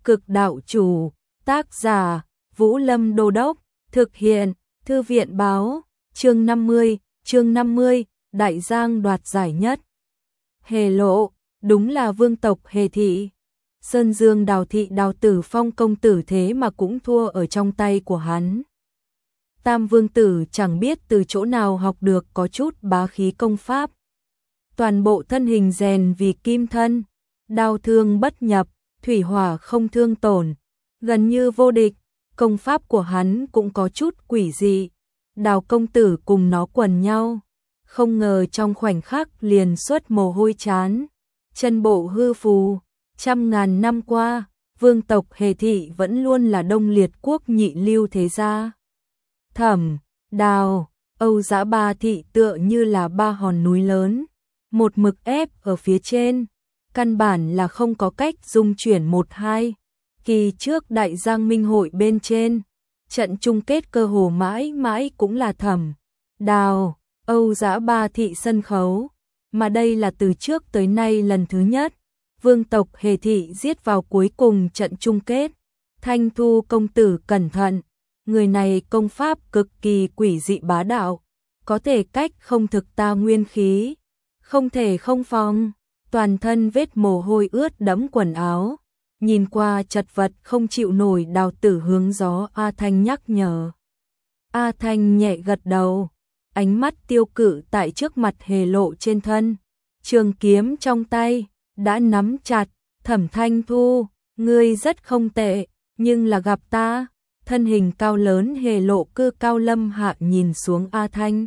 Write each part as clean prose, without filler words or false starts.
Cực đạo chủ, tác giả, Vũ Lâm Đô Đốc, thực hiện, Thư viện báo, chương 50, Đại Giang đoạt giải nhất. Hề lộ, đúng là vương tộc Hề thị. Sơn Dương Đào thị Đào Tử Phong công tử thế mà cũng thua ở trong tay của hắn. Tam vương tử chẳng biết từ chỗ nào học được có chút bá khí công pháp. Toàn bộ thân hình rèn vì kim thân, đao thương bất nhập, thủy hỏa không thương tổn, gần như vô địch. Công pháp của hắn cũng có chút quỷ dị. Đào công tử cùng nó quần nhau, không ngờ trong khoảnh khắc liền xuất mồ hôi chán, chân bộ hư phù. Trăm ngàn năm qua, vương tộc Hề thị vẫn luôn là Đông Liệt quốc nhị lưu thế gia. Thẩm, Đào, Âu Dã ba thị tựa như là ba hòn núi lớn, một mực ép ở phía trên, căn bản là không có cách dung chuyển một hai. Kỳ trước Đại Giang Minh hội bên trên, trận chung kết cơ hồ mãi mãi cũng là Thẩm, Đào, Âu Dã ba thị sân khấu, mà đây là từ trước tới nay lần thứ nhất vương tộc Hề thị giết vào cuối cùng trận chung kết. Thanh Thu công tử cẩn thận, người này công pháp cực kỳ quỷ dị bá đạo, có thể cách không thực ta nguyên khí, không thể không phòng. Toàn thân vết mồ hôi ướt đẫm quần áo, nhìn qua chật vật không chịu nổi. Đào tử hướng gió A Thanh nhắc nhở. A Thanh nhẹ gật đầu, ánh mắt tiêu cự tại trước mặt Hề lộ trên thân, trường kiếm trong tay đã nắm chặt. Thẩm Thanh Thu, ngươi rất không tệ, nhưng là gặp ta. Thân hình cao lớn Hề lộ cư cao lâm hạ nhìn xuống A Thanh.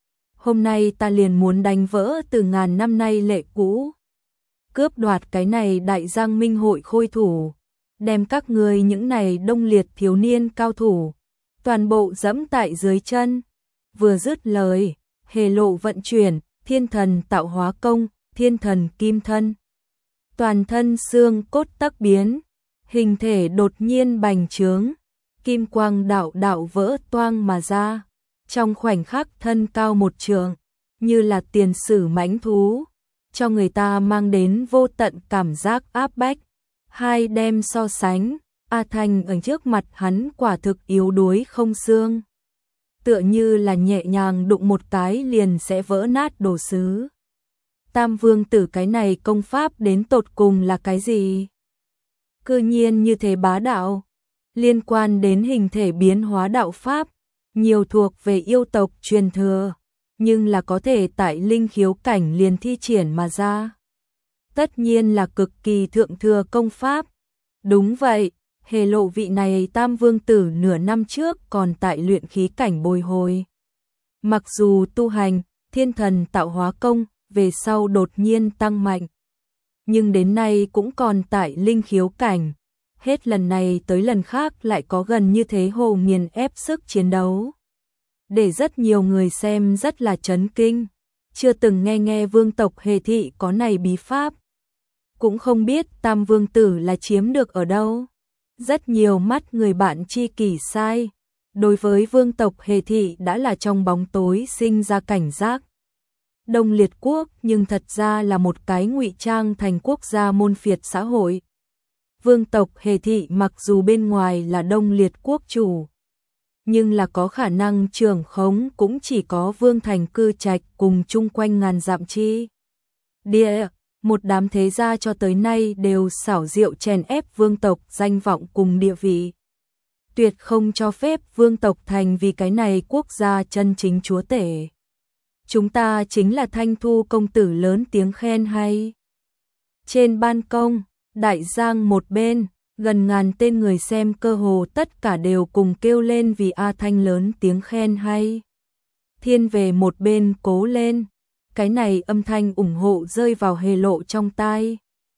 Hôm nay ta liền muốn đánh vỡ từ ngàn năm nay lệ cũ, cướp đoạt cái này Đại Giang Minh hội khôi thủ, đem các ngươi những này Đông Liệt thiếu niên cao thủ toàn bộ dẫm tại dưới chân. Vừa dứt lời, Hề lộ vận chuyển Thiên Thần Tạo Hóa Công, Thiên Thần Kim Thân, toàn thân xương cốt tắc biến, hình thể đột nhiên bành trướng, kim quang đạo đạo vỡ toang mà ra. Trong khoảnh khắc thân cao một trượng, như là tiền sử mãnh thú, cho người ta mang đến vô tận cảm giác áp bách. Hai đem so sánh, A Thanh ở trước mặt hắn quả thực yếu đuối không xương, tựa như là nhẹ nhàng đụng một cái liền sẽ vỡ nát đồ sứ. Tam vương tử cái này công pháp đến tột cùng là cái gì? Cư nhiên như thế bá đạo, liên quan đến hình thể biến hóa đạo pháp, nhiều thuộc về yêu tộc truyền thừa, nhưng là có thể tại linh khiếu cảnh liền thi triển mà ra. Tất nhiên là cực kỳ thượng thừa công pháp. Đúng vậy, Hề lộ vị này tam vương tử nửa năm trước còn tại luyện khí cảnh bồi hồi. Mặc dù tu hành Thiên Thần Tạo Hóa Công về sau đột nhiên tăng mạnh, nhưng đến nay cũng còn tại linh khiếu cảnh. Hết lần này tới lần khác lại có gần như thế hồ nghiền ép sức chiến đấu, để rất nhiều người xem rất là chấn kinh. Chưa từng nghe vương tộc Hề thị có này bí pháp, cũng không biết tam vương tử là chiếm được ở đâu. Rất nhiều mắt người bạn tri kỷ sai, đối với vương tộc Hề thị đã là trong bóng tối sinh ra cảnh giác. Đông Liệt quốc nhưng thật ra là một cái ngụy trang thành quốc gia môn phiệt xã hội. Vương tộc Hề thị mặc dù bên ngoài là Đông Liệt quốc chủ, nhưng là có khả năng trưởng khống cũng chỉ có vương thành cư trạch cùng chung quanh ngàn dặm chi địa. Một đám thế gia cho tới nay đều xảo diệu chèn ép vương tộc danh vọng cùng địa vị, tuyệt không cho phép vương tộc thành vì cái này quốc gia chân chính chúa tể. Chúng ta chính là Thanh Thu công tử lớn tiếng khen hay. Trên ban công, Đại Giang một bên, gần ngàn tên người xem cơ hồ tất cả đều cùng kêu lên vì A Thanh lớn tiếng khen hay. Thiên về một bên cố lên, cái này âm thanh ủng hộ rơi vào Hề lộ trong tai,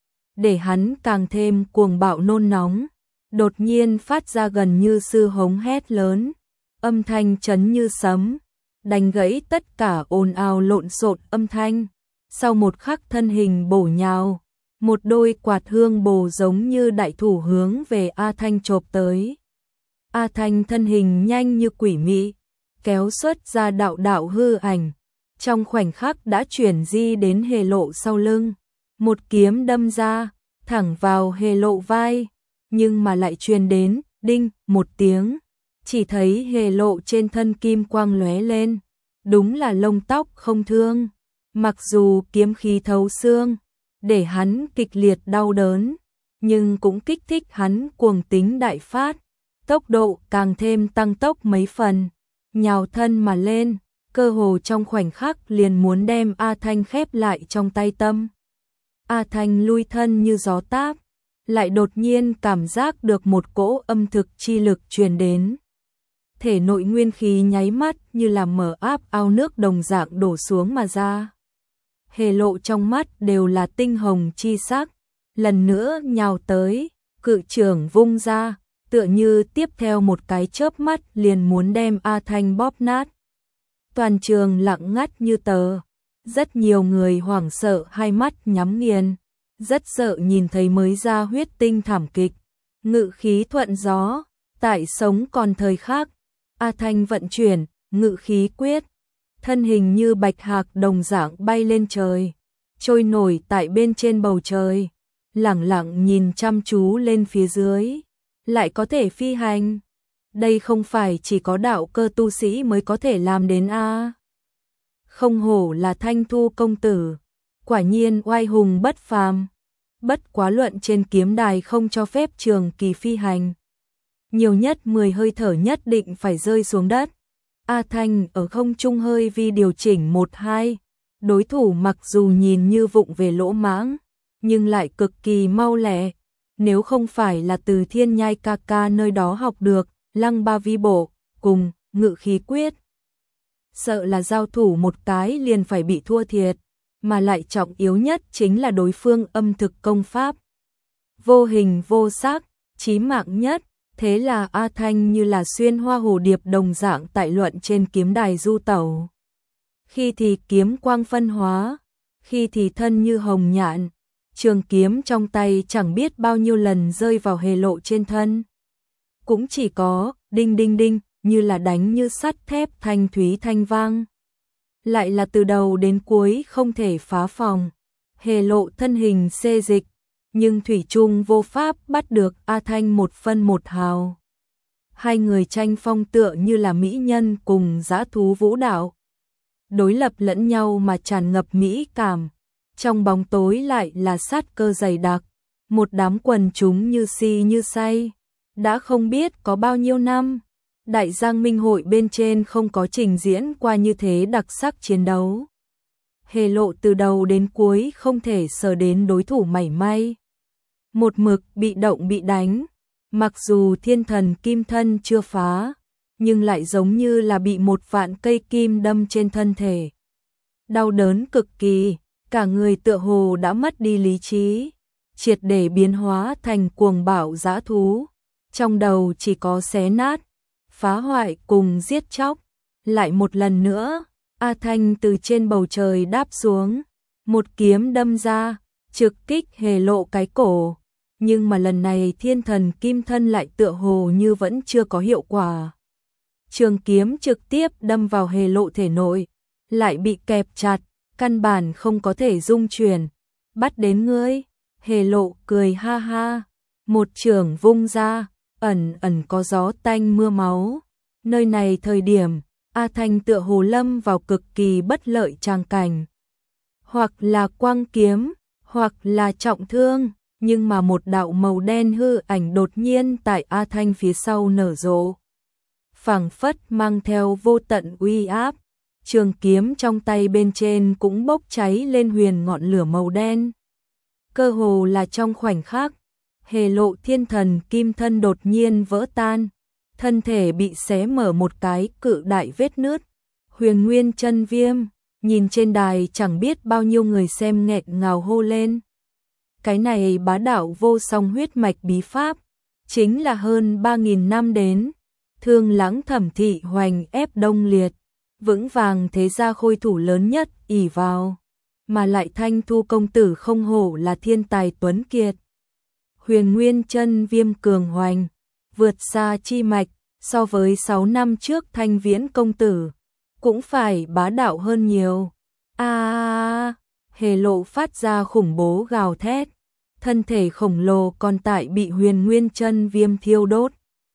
để hắn càng thêm cuồng bạo nôn nóng. Đột nhiên phát ra gần như sư hống hét lớn, âm thanh chấn như sấm, đánh gãy tất cả ồn ào lộn xộn âm thanh. Sau một khắc thân hình bổ nhào, một đôi quạt hương bồ giống như đại thủ hướng về A Thanh chộp tới. A Thanh thân hình nhanh như quỷ mị, kéo xuất ra đạo đạo hư ảnh, trong khoảnh khắc đã chuyển di đến Hề lộ sau lưng, một kiếm đâm ra, thẳng vào Hề lộ vai. nhưng mà lại truyền đến, đinh, một tiếng. Chỉ thấy Hề Lộ trên thân kim quang lóe lên. Đúng là lông tóc không thương. Mặc dù kiếm khí thấu xương, để hắn kịch liệt đau đớn, nhưng cũng kích thích hắn cuồng tính đại phát. Tốc độ càng thêm tăng tốc mấy phần, nhào thân mà lên, cơ hồ trong khoảnh khắc liền muốn đem A Thanh khép lại trong tay tâm. A Thanh lui thân như gió táp, lại đột nhiên cảm giác được một cỗ âm thực chi lực truyền đến. Thể nội nguyên khí nháy mắt như là mở áp ao nước đồng dạng đổ xuống mà ra. Hề Lộ trong mắt đều là tinh hồng chi sắc, lần nữa nhào tới, cự trưởng vung ra, tựa như tiếp theo một cái chớp mắt liền muốn đem A Thanh bóp nát. Toàn trường lặng ngắt như tờ, rất nhiều người hoảng sợ hai mắt nhắm nghiền, rất sợ nhìn thấy mới ra huyết tinh thảm kịch. Ngự khí thuận gió, tại sống còn thời khắc, A Thanh vận chuyển, ngự khí quyết, thân hình như bạch hạc đồng dạng bay lên trời, trôi nổi tại bên trên bầu trời, lẳng lặng nhìn chăm chú lên phía dưới, lại có thể phi hành. Đây không phải chỉ có đạo cơ tu sĩ mới có thể làm đến a. Không hổ là Thanh Thu công tử, quả nhiên oai hùng bất phàm. Bất quá luận trên kiếm đài không cho phép trường kỳ phi hành. Nhiều nhất 10 hơi thở nhất định phải rơi xuống đất. A Thanh ở không trung hơi vi điều chỉnh 1-2. Đối thủ mặc dù nhìn như vụng về lỗ mãng, nhưng lại cực kỳ mau lẹ. Nếu không phải là từ Thiên Nhai ca ca nơi đó học được Lăng Ba Vi Bộ cùng ngự khí quyết, sợ là giao thủ một cái liền phải bị thua thiệt, mà lại trọng yếu nhất chính là đối phương âm thực công pháp. Vô hình vô sắc, chí mạng nhất, thế là A Thanh như là xuyên hoa hồ điệp đồng dạng tại luận trên kiếm đài du tẩu. Khi thì kiếm quang phân hóa, khi thì thân như hồng nhạn, trường kiếm trong tay chẳng biết bao nhiêu lần rơi vào Hề Lộ trên thân. Cũng chỉ có đinh đinh đinh như là đánh như sắt thép thanh thúy thanh vang. Lại là từ đầu đến cuối không thể phá phòng. Hề Lộ thân hình xê dịch, nhưng thủy chung vô pháp bắt được A Thanh một phân một hào. Hai người tranh phong tựa như là mỹ nhân cùng dã thú vũ đạo. Đối lập lẫn nhau mà tràn ngập mỹ cảm. Trong bóng tối lại là sát cơ dày đặc. Một đám quần chúng như si như say. Đã không biết có bao nhiêu năm, Đại Giang Minh Hội bên trên không có trình diễn qua như thế đặc sắc chiến đấu. Hề Lộ từ đầu đến cuối không thể sờ đến đối thủ mảy may. Một mực bị động bị đánh, mặc dù thiên thần kim thân chưa phá, nhưng lại giống như là bị một vạn cây kim đâm trên thân thể. Đau đớn cực kỳ, cả người tựa hồ đã mất đi lý trí, triệt để biến hóa thành cuồng bạo dã thú. Trong đầu chỉ có xé nát, phá hoại cùng giết chóc. Lại một lần nữa, A Thanh từ trên bầu trời đáp xuống, một kiếm đâm ra, trực kích Hề Lộ cái cổ. Nhưng mà lần này thiên thần kim thân lại tựa hồ như vẫn chưa có hiệu quả. Trường kiếm trực tiếp đâm vào Hề Lộ thể nội, lại bị kẹp chặt, căn bản không có thể dung chuyển. Bắt đến ngươi, Hề Lộ cười ha ha, một chưởng vung ra, ẩn ẩn có gió tanh mưa máu. Nơi này thời điểm, A Thanh tựa hồ lâm vào cực kỳ bất lợi tràng cảnh. Hoặc là quang kiếm, hoặc là trọng thương, nhưng mà một đạo màu đen hư ảnh đột nhiên tại A Thanh phía sau nở rộ. Phảng phất mang theo vô tận uy áp, trường kiếm trong tay bên trên cũng bốc cháy lên huyền ngọn lửa màu đen. Cơ hồ là trong khoảnh khắc, Hề Lộ thiên thần kim thân đột nhiên vỡ tan, thân thể bị xé mở một cái cự đại vết nứt. Huyền Nguyên Chân Viêm, nhìn trên đài chẳng biết bao nhiêu người xem nghẹn ngào hô lên. Cái này bá đạo vô song huyết mạch bí pháp, chính là hơn 3.000 năm đến, Thương Lãng Thẩm Thị hoành ép Đông Liệt, vững vàng thế gia khôi thủ lớn nhất ỷ vào, mà lại Thanh Thu công tử không hổ là thiên tài tuấn kiệt. Huyền Nguyên Chân Viêm cường hoành, vượt xa chi mạch, so với 6 năm trước Thanh Viễn công tử, cũng phải bá đạo hơn nhiều. Hề Lộ phát ra khủng bố gào thét, thân thể khổng lồ còn tại bị Huyền Nguyên chân viêm thiêu đốt.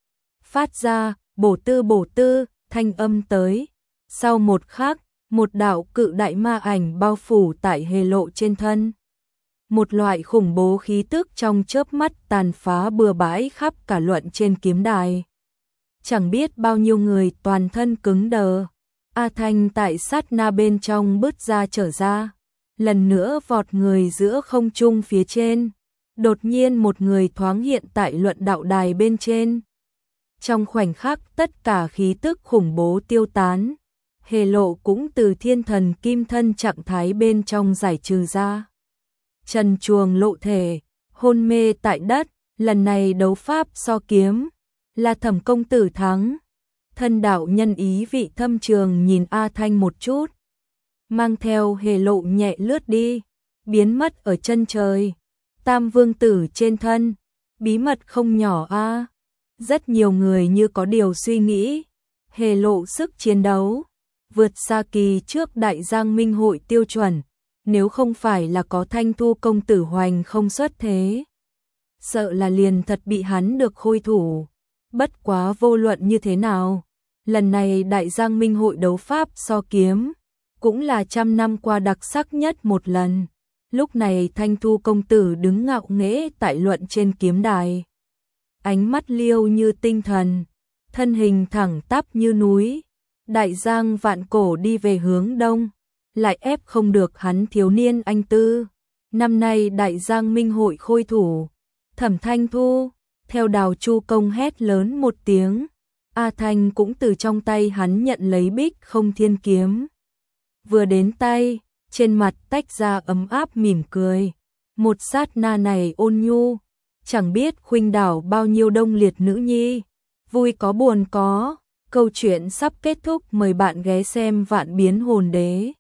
Phát ra, bổ tư, thanh âm tới. Sau một khắc, một đạo cự đại ma ảnh bao phủ tại Hề Lộ trên thân. Một loại khủng bố khí tức trong chớp mắt tàn phá bừa bãi khắp cả luận trên kiếm đài. Chẳng biết bao nhiêu người toàn thân cứng đờ. A Thanh tại sát na bên trong bứt ra trở ra, lần nữa vọt người giữa không trung phía trên. Đột nhiên một người thoáng hiện tại luận đạo đài bên trên. Trong khoảnh khắc tất cả khí tức khủng bố tiêu tán. Hề Lộ cũng từ thiên thần kim thân trạng thái bên trong giải trừ ra. Trần truồng lộ thể, hôn mê tại đất, lần này đấu pháp so kiếm, là Thẩm công tử thắng. Thân đạo nhân ý vị thâm trường nhìn A Thanh một chút, mang theo Hề Lộ nhẹ lướt đi, biến mất ở chân trời. Tam vương tử trên thân, bí mật không nhỏ a. Rất nhiều người như có điều suy nghĩ, Hề Lộ sức chiến đấu vượt xa kỳ trước Đại Giang Minh hội tiêu chuẩn, nếu không phải là có Thanh Thu công tử hoành không xuất thế, sợ là liền thật bị hắn được khôi thủ. Bất quá vô luận như thế nào, lần này Đại Giang Minh hội đấu pháp so kiếm, cũng là 100 năm qua đặc sắc nhất một lần. Lúc này Thanh Thu công tử đứng ngạo nghễ tại luận trên kiếm đài. Ánh mắt liêu như tinh thần, thân hình thẳng tắp như núi. Đại giang vạn cổ đi về hướng đông, lại ép không được hắn thiếu niên anh tư. Năm nay Đại Giang Minh hội khôi thủ, Thẩm Thanh Thu, theo Đào Chu công hét lớn một tiếng. A Thanh cũng từ trong tay hắn nhận lấy Bích Không Thiên kiếm. Vừa đến tay, trên mặt tách ra ấm áp mỉm cười. Một sát na này ôn nhu, chẳng biết khuynh đảo bao nhiêu đông liệt nữ nhi. Vui có buồn có, câu chuyện sắp kết thúc, mời bạn ghé xem Vạn Biến Hồn Đế.